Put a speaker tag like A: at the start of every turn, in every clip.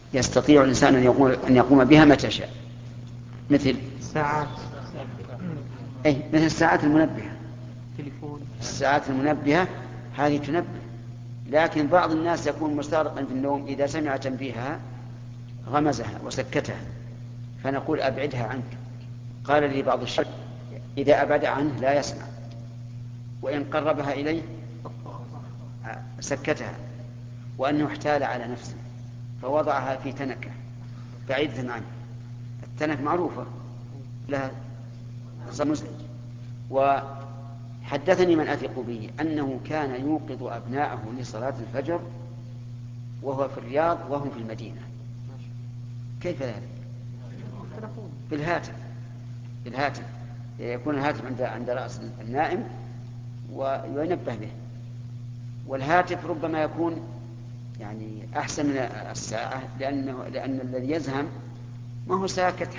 A: يستطيع الإنسان أن يقوم بها متى شاء، مثل
B: ساعات،
A: مثل الساعات المنبهة.
B: تليفون.
A: الساعات المنبهة هذه تنبه، لكن بعض الناس يكون مستغرقا في النوم، إذا سمع تنبيهها غمزها وسكتها، فنقول أبعدها عنك. قال لي بعض الشيخ إذا أبعد عنه لا يسمع، وإن قربها إليه سكتها، وأنه احتال على نفسه فوضعها في تنكة بعيدة عنه. التنك معروفة لها مزعج. وحدثني من أثق به أنه كان يوقظ أبناءه لصلاة الفجر وهو في الرياض وهم في المدينة. كيف ذلك؟ بالهاتف يكون الهاتف عند رأس النائم وينبه به. والهاتف ربما يكون يعني أحسن من الساعة، لأن الذي يزهم ما هو ساكت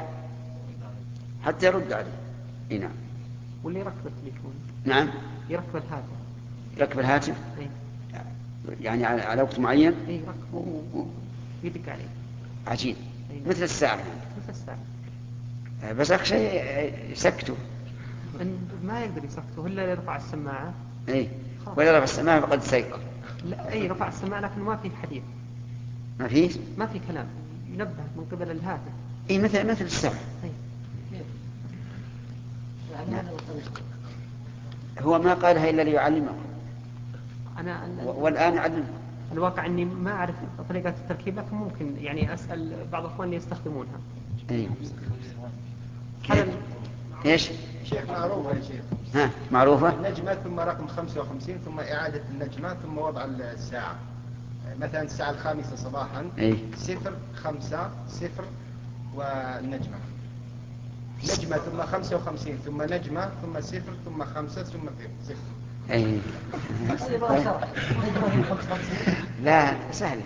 A: حتى يرد عليه. نعم.
B: واللي يركب التليفون.
A: نعم. يركب الهاتف. يعني على وقت معين.
B: يركبه يدق عليه.
A: عجيب. مثل الساعة. بس أخشى يسكته.
B: ما يقدر يسكته إلا يرفع السماعة.
A: وإذا رفع السماعة فقد سيطر.
B: لا، رفع السماعة لكن ما في حديث. ما في كلام، ينبه من قبل الهاتف.
A: مثل الساعة. هو ما قالها إلا ليعلمكم. والآن يعلمكم.
B: الواقع أني ما أعرف طريقة التركيب، لكن ممكن يعني أسأل بعض أخواني يستخدمونها.
A: إيش؟
C: شيخ معروفة يا شيخ.
A: معروفة.
C: النجمة ثم رقم 55 ثم إعادة النجمة ثم وضع الساعة. مثلا الساعة 5 صباحا 0:5:0 والنجمة. نجمة ثم 55 ثم نجمة ثم 0 ثم 5 ثم 0.
A: لا سهل.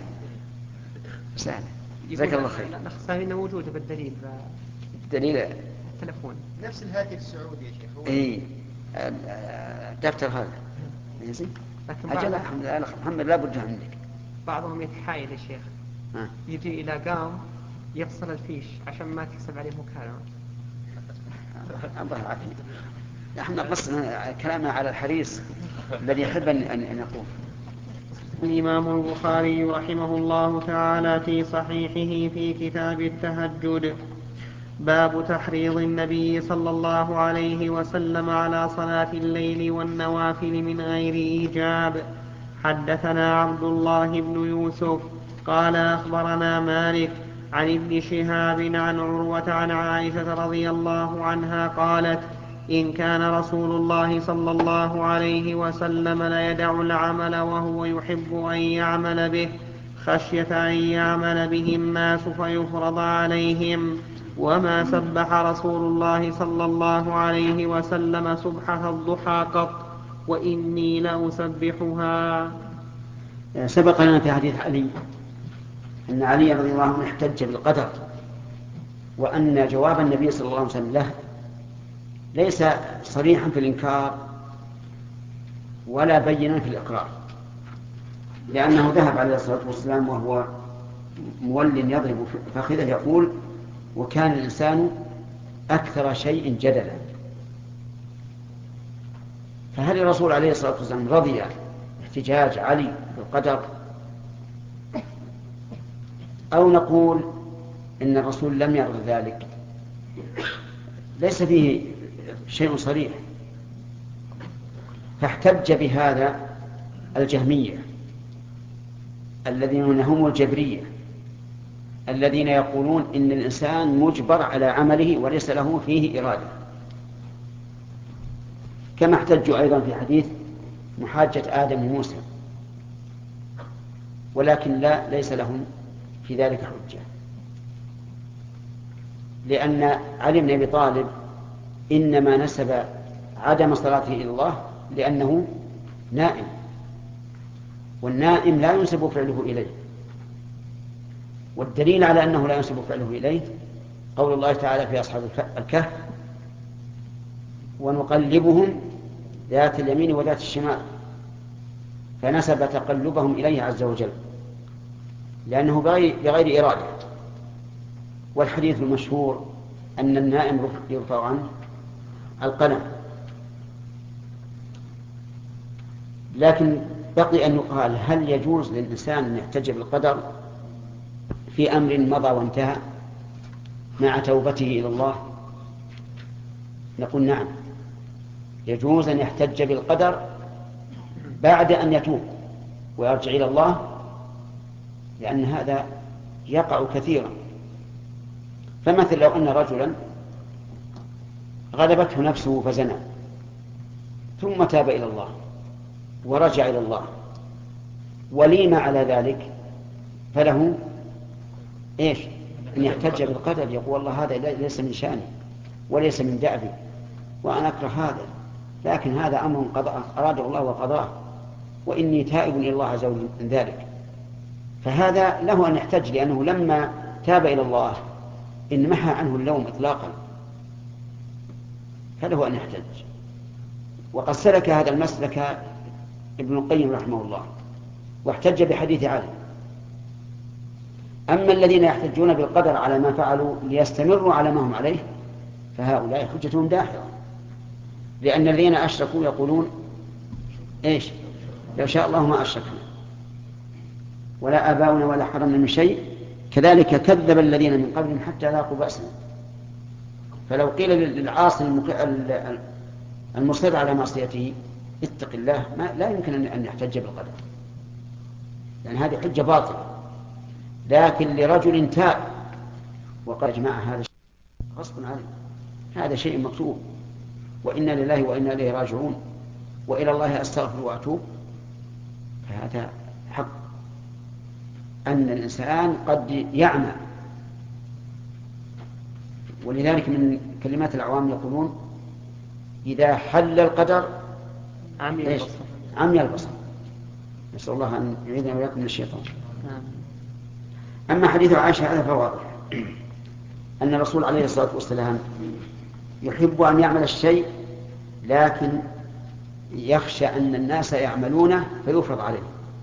A: ذكر الله خير.
B: الأخصائيين موجودة بالدليل. التلفون
C: نفس الهاتف السعودي يا شيخ.
A: دفتر هذا. أجل الحمد لله محمد لا بد عندك.
B: بعضهم يتحايل يا شيخ. يجي إلى قام يفصل الفيش عشان ما تكسب عليه مكالمة.
A: الله العافية. نحن قصنا كلامنا على الحريص الذي يحب أن يقول.
D: الإمام البخاري رحمه الله تعالى في صحيحه في كتاب التهجد باب تحريض النبي صلى الله عليه وسلم على صلاة الليل والنوافل من غير إيجاب. حدثنا عبد الله بن يوسف قال أخبرنا مالك عن ابن شهاب عن عروة عن عائشة رضي الله عنها قالت إن كان رسول الله صلى الله عليه وسلم ليدع العمل وهو يحب أن يعمل به خشية أن يعمل به الناس فيفرض عليهم. وما سبح رسول الله صلى الله عليه وسلم سبحة الضحى قط وإني لأسبحها.
A: سبق لنا في حديث علي أن علي رضي الله عنه احتج بالقدر، وأن جواب النبي صلى الله عليه وسلم له ليس صريحا في الإنكار ولا بينا في الإقرار، لأنه ذهب عليه الصلاة والسلام وهو مول يضرب فخذه يقول وكان الإنسان أكثر شيء جدلا. فهل الرسول عليه الصلاة والسلام رضي احتجاج علي بالقدر، أو نقول إن الرسول لم يرضى ذلك؟ ليس فيه شيء صريح. فاحتج بهذا الجهمية الذين هم الجبرية الذين يقولون إن الإنسان مجبر على عمله وليس له فيه إرادة، كما احتجوا أيضا في حديث محاجة آدم وموسى، ولكن ليس لهم في ذلك حجة، لأن علي بن أبي طالب إنما نسب عدم صلاته إلى الله لأنه نائم، والنائم لا ينسب فعله إليه. والدليل على أنه لا ينسب فعله إليه قول الله تعالى في أصحاب الكهف ونقلبهم ذات اليمين وذات الشمال، فنسب تقلبهم إليه عز وجل. لأنه بغير إرادة. والحديث المشهور أن النائم يرفع عنه القلم. لكن بقي أن يقال هل يجوز للإنسان أن يحتج بالقدر في أمر مضى وانتهى مع توبته إلى الله؟ نقول نعم، يجوز أن يحتج بالقدر بعد أن يتوب ويرجع إلى الله، لأن هذا يقع كثيرا. فمثل لو أن رجلا غلبته نفسه فزنى ثم تاب إلى الله ورجع إلى الله وليم على ذلك، فله إيش؟ أن يحتج بالقدر، يقول والله هذا ليس من شأني وليس من دأبي وأنا أكره هذا، لكن هذا أمر أراده الله وقضاه وإني تائب إلى الله عز وجل من ذلك. فهذا له أن يحتج، لأنه لما تاب إلى الله إن محى عنه اللوم إطلاقا، فله أن يحتج. وقد سلك هذا المسلك ابن القيم رحمه الله واحتج بحديث علي. أما الذين يحتجون بالقدر على ما فعلوا ليستمروا على ما هم عليه فهؤلاء حجتهم داحضة، لأن الذين أشركوا يقولون إيش؟ لو شاء الله ما أشركنا ولا آباؤنا ولا حرمنا من شيء كذلك كذب الذين من قبلهم حتى ذاقوا بأسنا. فلو قيل للعاصي المصر على معصيته اتق الله لا يمكن أن يحتج بالقدر، يعني هذه حجة باطلة. لكن لرجل تاب وقال يا جماعة هذا غصب عليه، هذا شيء مكتوب وإنا لله وإنا إليه راجعون وإلى الله أستغفر وأتوب، فهذا حق أن الإنسان قد يعمى. ولذلك من كلمات العوام يقولون إذا حل القدر عمي البصر. نسأل الله أن يعيذنا وإياكم من الشيطان. أما حديث عائشة هذا فواضح أن الرسول عليه الصلاة والسلام يحب أن يعمل الشيء لكن يخشى أن الناس يعملونه فيفرض عليه.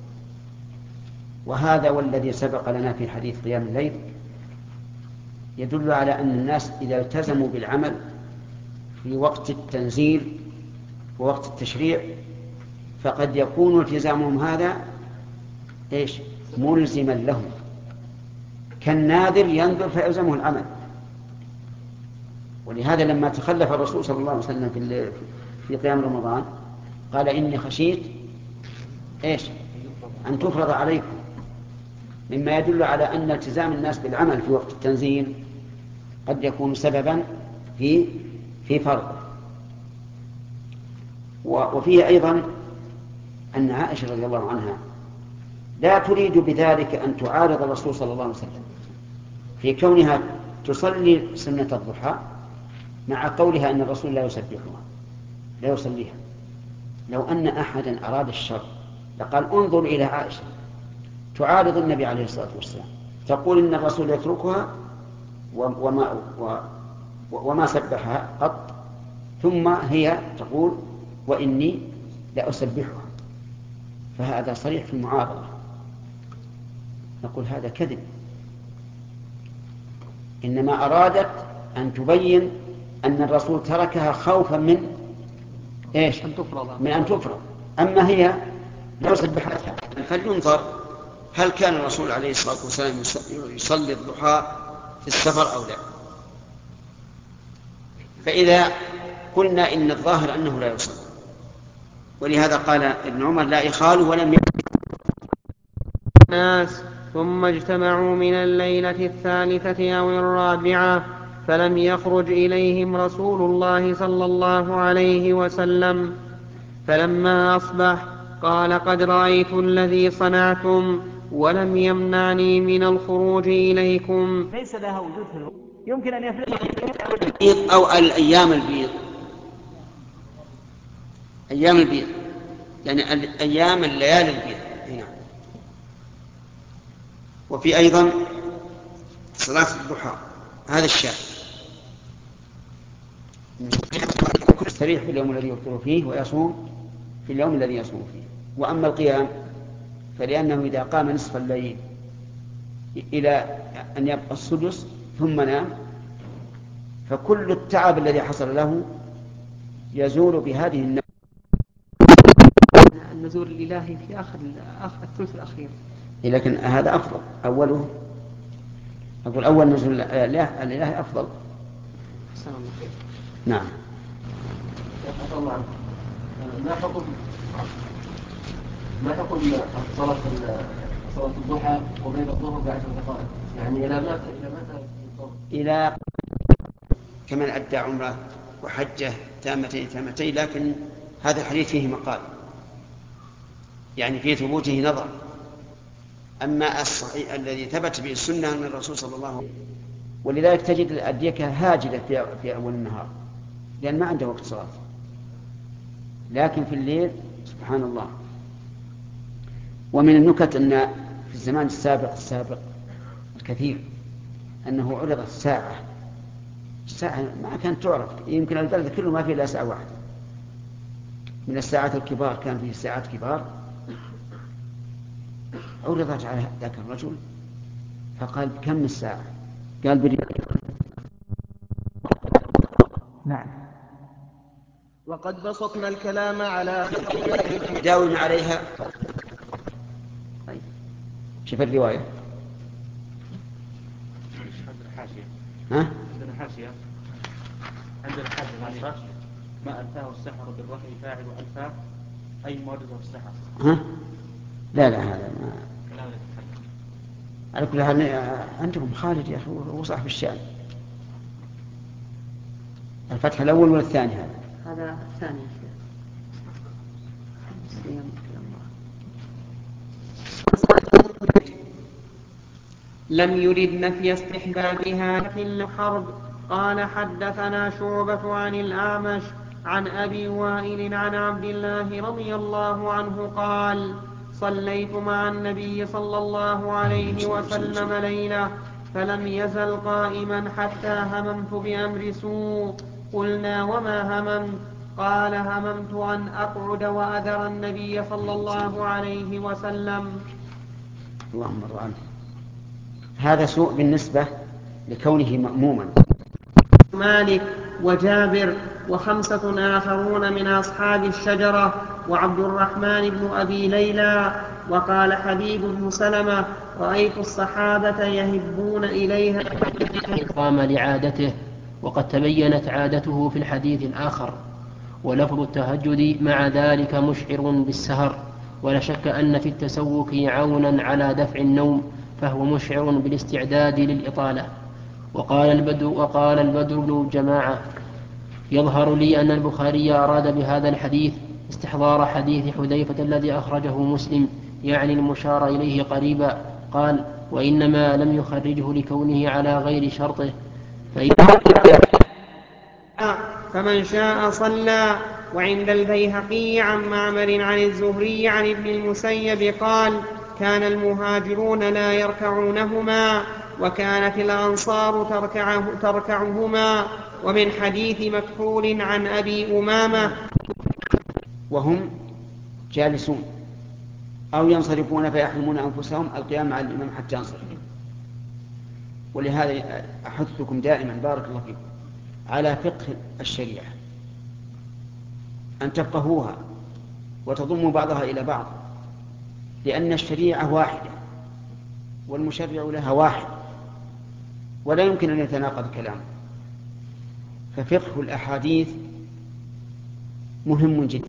A: وهذا والذي سبق لنا في حديث قيام الليل يدل على أن الناس إذا التزموا بالعمل في وقت التنزيل ووقت التشريع فقد يكون التزامهم هذا إيش؟ ملزما لهم، كالناذر ينذر فيلزمه العمل. ولهذا لما تخلف الرسول صلى الله عليه وسلم في قيام رمضان قال إني خشيت إيش؟ أن تفرض عليكم، مما يدل على أن التزام الناس بالعمل في وقت التنزيل قد يكون سببا في فرض. وفيه أيضا أن عائشة رضي الله عنها لا تريد بذلك أن تعارض الرسول صلى الله عليه وسلم في كونها تصلي سنة الضحى مع قولها أن الرسول لا يسبحها لا يصليها. لو أن أحدا أراد الشر لقال انظر إلى عائشة تعارض النبي عليه الصلاة والسلام تقول إن الرسول يتركها وما سبحها قط، ثم هي تقول وإني لأسبحها، فهذا صريح في المعارضة. نقول هذا كذب، إنما أرادت أن تبين أن الرسول تركها خوفا من إيش؟ من أن تفرض. أما هي لو سبحتها فلينظر هل كان الرسول عليه الصلاة والسلام يصلي الضحى في السفر أو لا. فإذا قلنا إن الظاهر أنه لا يصلي، ولهذا قال ابن عمر لا إخال ولم
D: الناس ثم اجتمعوا من الليلة الثالثة أو الرابعة فلم يخرج إليهم رسول الله صلى الله عليه وسلم، فلما أصبح قال قد رأيت الذي صنعتم ولم يمنعني من الخروج إليكم.
B: ليس لها وجود في الوقت، يمكن أن يفرق
A: أو الأيام البيض، أيام البيض يعني أيام الليالي البيض هنا. وفي أيضا صلاة الضحى هذا الشاهد يستريح في اليوم الذي يفطر فيه ويصوم في اليوم الذي يصوم فيه. وأما القيام فلأنه إذا قام نصف الليل إلى أن يبقى السدس ثم نام، فكل التعب الذي حصل له يزول بهذه النوم.
B: النزول الإلهي في آخر الثلث الأخير.
A: لكن هذا أفضل، أول نزول الإلهي أفضل. نعم.
E: ما حكم صلاة الضحى وبين الظهر ب10 دقائق؟ يعني
A: إلى كمن أدى عمره وحجه تامتين، لكن هذا الحديث فيه مقال، يعني في ثبوته نظر. أما الصحيح الذي ثبت به السنة من الرسول صلى الله عليه وسلم، ولذلك تجد الأديكة هاجدة في أول النهار لأن ما عنده وقت صلاة، لكن في الليل سبحان الله. ومن النكت أن في الزمان السابق الكثير أنه عرضت الساعة ما كانت تعرف، يمكن البلد كله ما فيه إلا ساعة واحدة من الساعات الكبار، كان فيه ساعات كبار عرضت على ذاك الرجل فقال كم الساعة؟ قال بريال.
D: نعم. وقد بسطنا الكلام على
A: داوم عليها. شوف الرواية.
E: عندنا حاشية ما ألفاه السحر بالرفع فاعل وألفاه أي معجزة السحر.
A: لا هذا ما على كل حال. عندكم خالد يا أخي هو صاحب الشأن. الفتح الأول ولا الثاني؟
B: هذا الثاني. لم يرد نفي استحبابها في الحرب. قال حدثنا شعبة عن الأعمش عن أبي وائل عن عبد الله رضي الله عنه قال صليت مع النبي صلى الله عليه وسلم ليلة فلم يزل قائما حتى هممت بأمر سوء. قلنا وما هممت؟ قال هممت أن أقعد وأذر النبي صلى الله عليه وسلم.
A: اللهم ارض عنه. هذا سوء بالنسبة لكونه مأموما.
B: مالك وجابر وخمسة آخرون من أصحاب الشجرة وعبد الرحمن بن أبي ليلى. وقال حبيب بن سلمة رأيت الصحابة يهبون إليها
E: قام لعادته، وقد تبينت عادته في الحديث الآخر. ولفظ التهجد مع ذلك مشعر بالسهر، ولا شك أن في التسوك عونا على دفع النوم، فهو مشعر بالاستعداد للإطالة. وقال البدر بن جماعة يظهر لي أن البخاري أراد بهذا الحديث استحضار حديث حذيفة الذي أخرجه مسلم، يعني المشار إليه قريبا. قال وإنما لم يخرجه لكونه على غير شرطه.
B: فمن شاء صلى. وعند البيهقي عن معمر عن الزهري عن ابن المسيب قال كان المهاجرون لا يركعونهما وكانت الأنصار تركعهما. ومن حديث مكحول عن أبي أمامة
A: وهم جالسون أو ينصرفون فيحرمون أنفسهم القيام مع الإمام حتى ينصرف. ولهذا أحثكم دائما بارك الله فيكم على فقه الشريعة، أن تفقهوها وتضموا بعضها إلى بعض، لأن الشريعة واحدة والمشرع لها واحد ولا يمكن أن يتناقض كلامه. ففقه الأحاديث مهم جدا.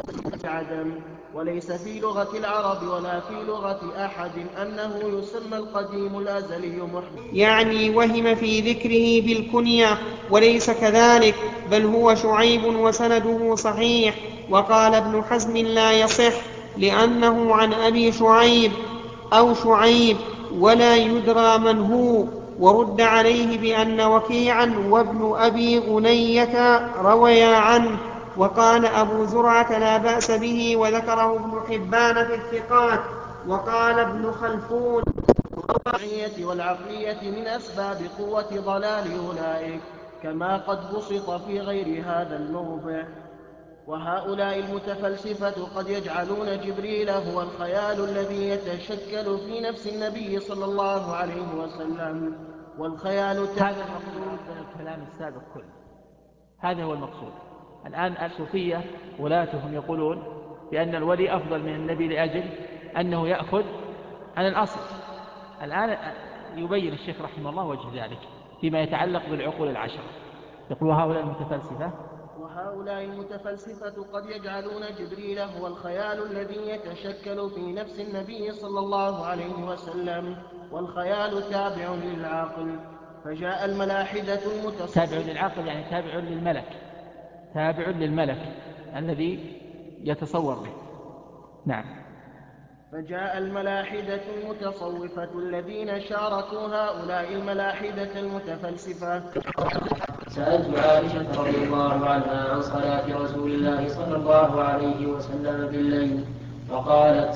D: وليس في لغة العرب ولا في لغة أحد أنه يسمى القديم الأزلي محدث،
B: يعني وهم في ذكره بالكنية، وليس كذلك، بل هو شعيب وسنده صحيح. وقال ابن حزم لا يصح لأنه عن أبي شعيب أو شعيب ولا يدرى من هو. ورد عليه بأن وكيعا وابن أبي غنية رويا عنه. وقال أبو زرعة لا بأس به وذكره ابن حبان في الثقات. وقال ابن خلفون
D: الشرعية والعقلية من أسباب قوة ضلال أولئك، كما قد بسط في غير هذا الموضع. وهؤلاء المتفلسفة قد يجعلون جبريل هو الخيال الذي يتشكل في نفس النبي صلى الله عليه وسلم، والخيال
F: هذا المقصود من الكلام السابق كله، هذا هو المقصود. الآن الصوفية ولاتهم يقولون بأن الولي أفضل من النبي لأجل أنه يأخذ عن الأصل. الآن يبين الشيخ رحمه الله وجه ذلك فيما يتعلق بالعقول العشرة. يقول
D: وهؤلاء المتفلسفة قد يجعلون جبريل هو الخيال الذي يتشكل في نفس النبي صلى الله عليه وسلم، والخيال تابع للعقل. فجاء الملاحدة
F: تابع للعقل يعني تابع للملك الذي يتصور به. نعم.
D: فجاء الملاحدة المتصوفة الذين شاركوا هؤلاء الملاحدة المتفلسفة.
E: سألت عائشة رضي الله عنها عن صلاة رسول الله صلى الله عليه وسلم بالليل فقالت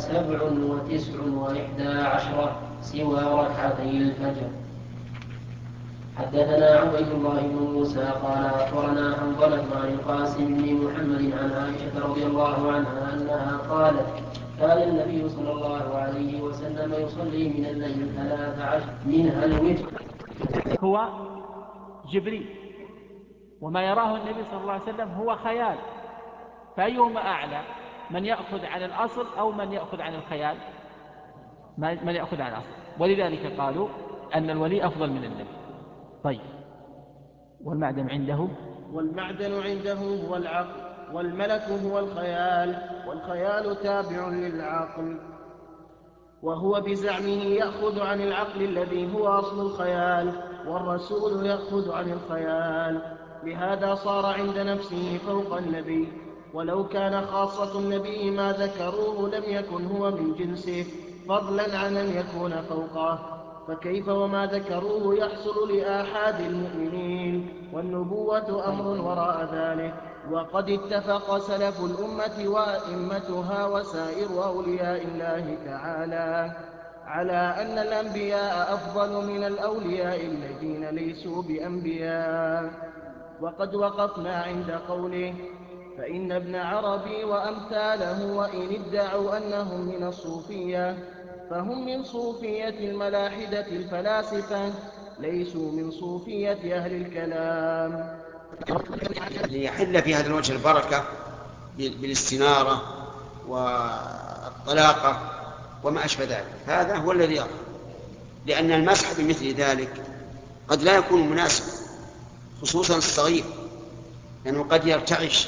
E: 27 و11 سوى ركعتي الفجر. حدثنا عبيد الله بن موسى قال أخبرنا حنظلة عن القاسم بن محمد عن عائشة رضي الله عنها أنها قالت كان النبي صلى الله عليه وسلم يصلي من الليل 13 منها الوتر.
F: هو جبريل، وما يراه النبي صلى الله عليه وسلم هو خيال، فأيهما أعلى، من يأخذ عن الأصل أو من يأخذ عن الخيال؟ من يأخذ عن الأصل، ولذلك قالوا أن الولي أفضل من النبي. طيب، والمعدن عنده
D: هو العقل، والملك هو الخيال، والخيال تابع للعقل، وهو بزعمه يأخذ عن العقل الذي هو أصل الخيال، والرسول يأخذ عن الخيال. لهذا صار عند نفسه فوق النبي، ولو كان خاصة النبي ما ذكروه لم يكن هو من جنسه، فضلا عن أن يكون فوقه. فكيف وما ذكروه يحصل لآحاد المؤمنين، والنبوة أمر وراء ذلك. وقد اتفق سلف الأمة وأئمتها وسائر أولياء الله تعالى على أن الأنبياء أفضل من الأولياء الذين ليسوا بأنبياء. وقد وقفنا عند قوله فإن ابن عربي وأمثاله وإن ادعوا أنهم من الصوفية فهم من صوفية الملاحدة الفلاسفة، ليسوا من صوفية أهل الكلام.
A: ليحل في هذا الوجه البركة بالاستنارة والطلاقة وما أشبه ذلك، هذا هو الذي يظهر، لأن المسح بمثل ذلك قد لا يكون مناسبا، خصوصا الصغير، لأنه قد يرتعش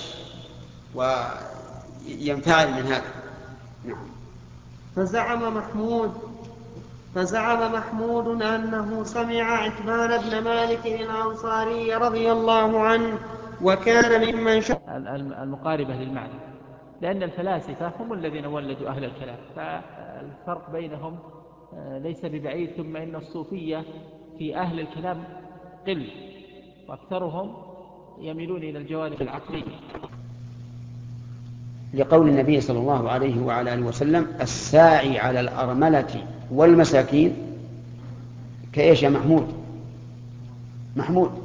A: وينفعل من هذا. نعم.
B: فزعم محمود أنه سمع عتبان بن مالك الأنصاري رضي الله عنه وكان ممن
F: المقاربة للمعنى، لأن الفلاسفة هم الذين ولدوا أهل الكلام، فالفرق بينهم ليس ببعيد. ثم إن الصوفية في أهل الكلام قل، وأكثرهم يميلون إلى الجوانب العقلية،
A: لقول النبي صلى الله عليه وعلى آله وسلم الساعي على الأرملة والمساكين كإيش يا محمود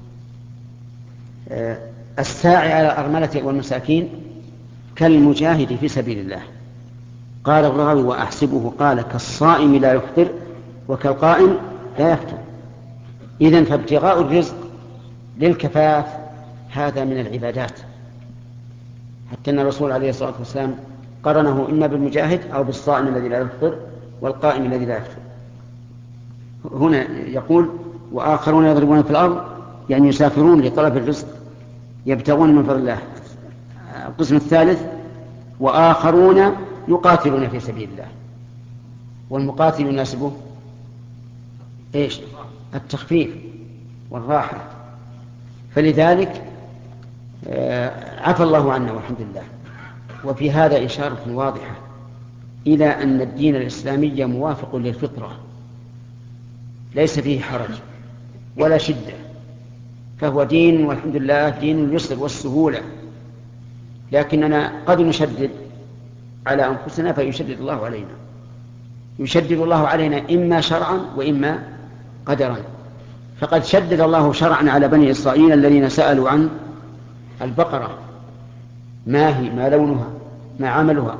A: الساعي على الأرملة والمساكين كالمجاهد في سبيل الله. قال الراوي وأحسبه قال كالصائم لا يفطر وكالقائم لا يفطر. إذن فابتغاء الرزق للكفاف هذا من العبادات، حتى أن الرسول عليه الصلاة والسلام قرنه إما بالمجاهد أو بالصائم الذي لا يفطر والقائم الذي لا يفطر. هنا يقول وآخرون يضربون في الأرض، يعني يسافرون لطلب الرزق يبتغون من فضل الله. القسم الثالث وآخرون يقاتلون في سبيل الله، والمقاتل يناسبه إيش؟ التخفيف والراحة، فلذلك عفى الله عنا والحمد لله. وفي هذا إشارة واضحة إلى أن الدين الإسلامي موافق للفطرة، ليس فيه حرج ولا شدة، فهو دين والحمد لله دين اليسر والسهولة، لكننا قد نشدد على أنفسنا فيشدد الله علينا، يشدد الله علينا إما شرعا وإما قدرا. فقد شدد الله شرعا على بني إسرائيل الذين سألوا عن البقرة ما هي، ما لونها، ما عملها.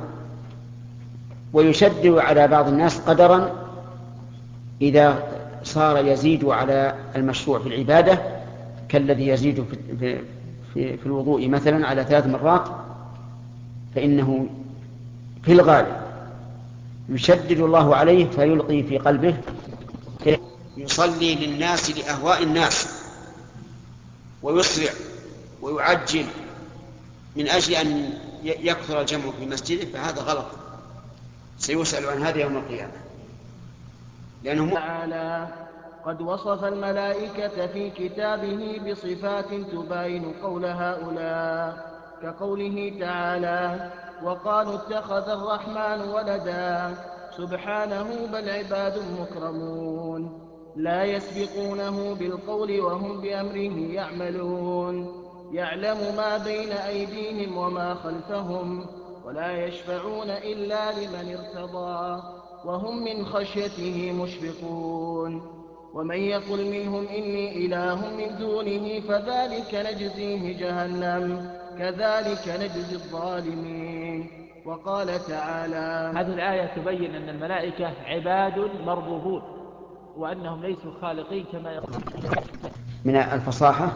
A: ويشدد على بعض الناس قدرا إذا صار يزيد على المشروع في العبادة، كالذي يزيد في الوضوء مثلا على 3 مرات، فإنه في الغالب يشدد الله عليه فيلقي في قلبه يصلي للناس لأهواء الناس ويسرع ويعجل من أجل أن يكثر الجمع في مسجده، فهذا غلط، سيسأل عن هذا يوم القيامة. لأنه
D: تعالى قد وصف الملائكة في كتابه بصفات تباين قول هؤلاء، كقوله تعالى: وقالوا اتخذ الرحمن ولدا، سبحانه بل عباد مكرمون لا يسبقونه بالقول وهم بأمره يعملون، يعلم ما بين أيديهم وما خلفهم، ولا يشفعون إلا لمن ارتضى، وهم من خشيته مشفقون. ومن يقل منهم إني إله من دونه فذلك نجزيه جهنم كذلك نجزي الظالمين. وقال تعالى:
F: هذه الآية تبين أن الملائكة عباد مربوبون وأنهم ليسوا خالقين كما يقول.
A: من الفصاحة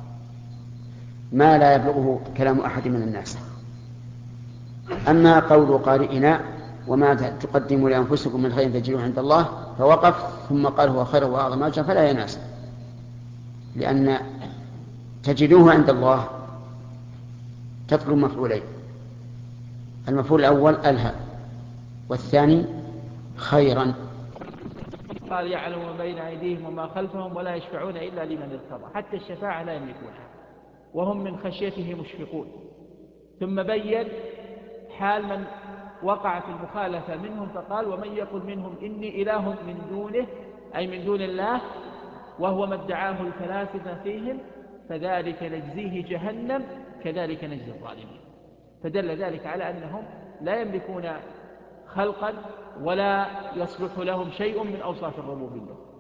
A: ما لا يبلغه كلام أحد من الناس. أما قول قارئنا: وما تقدموا لأنفسكم من خير تجدوه عند الله، فوقف ثم قال هو خير وأعظم أجرا، فلا يناسب، لأن تجدوه عند الله تطلب مفعولين: المفعول الأول ألها، والثاني خيرا.
F: قال: يعلم ما بين أيديهم وما خلفهم ولا يشفعون إلا لمن ارتضى، حتى الشفاعة لا يملكونها، وهم من خشيته مشفقون. ثم بين حال من وقع في المخالفة منهم فقال: ومن يقل منهم إني إله من دونه، أي من دون الله، وهو ما ادعاه الفلاسفة فيهم، فذلك نجزيه جهنم كذلك نجزي الظالمين. فدل ذلك على أنهم لا يملكون خلقا ولا يصلح لهم شيء من أوصاف الربوبية.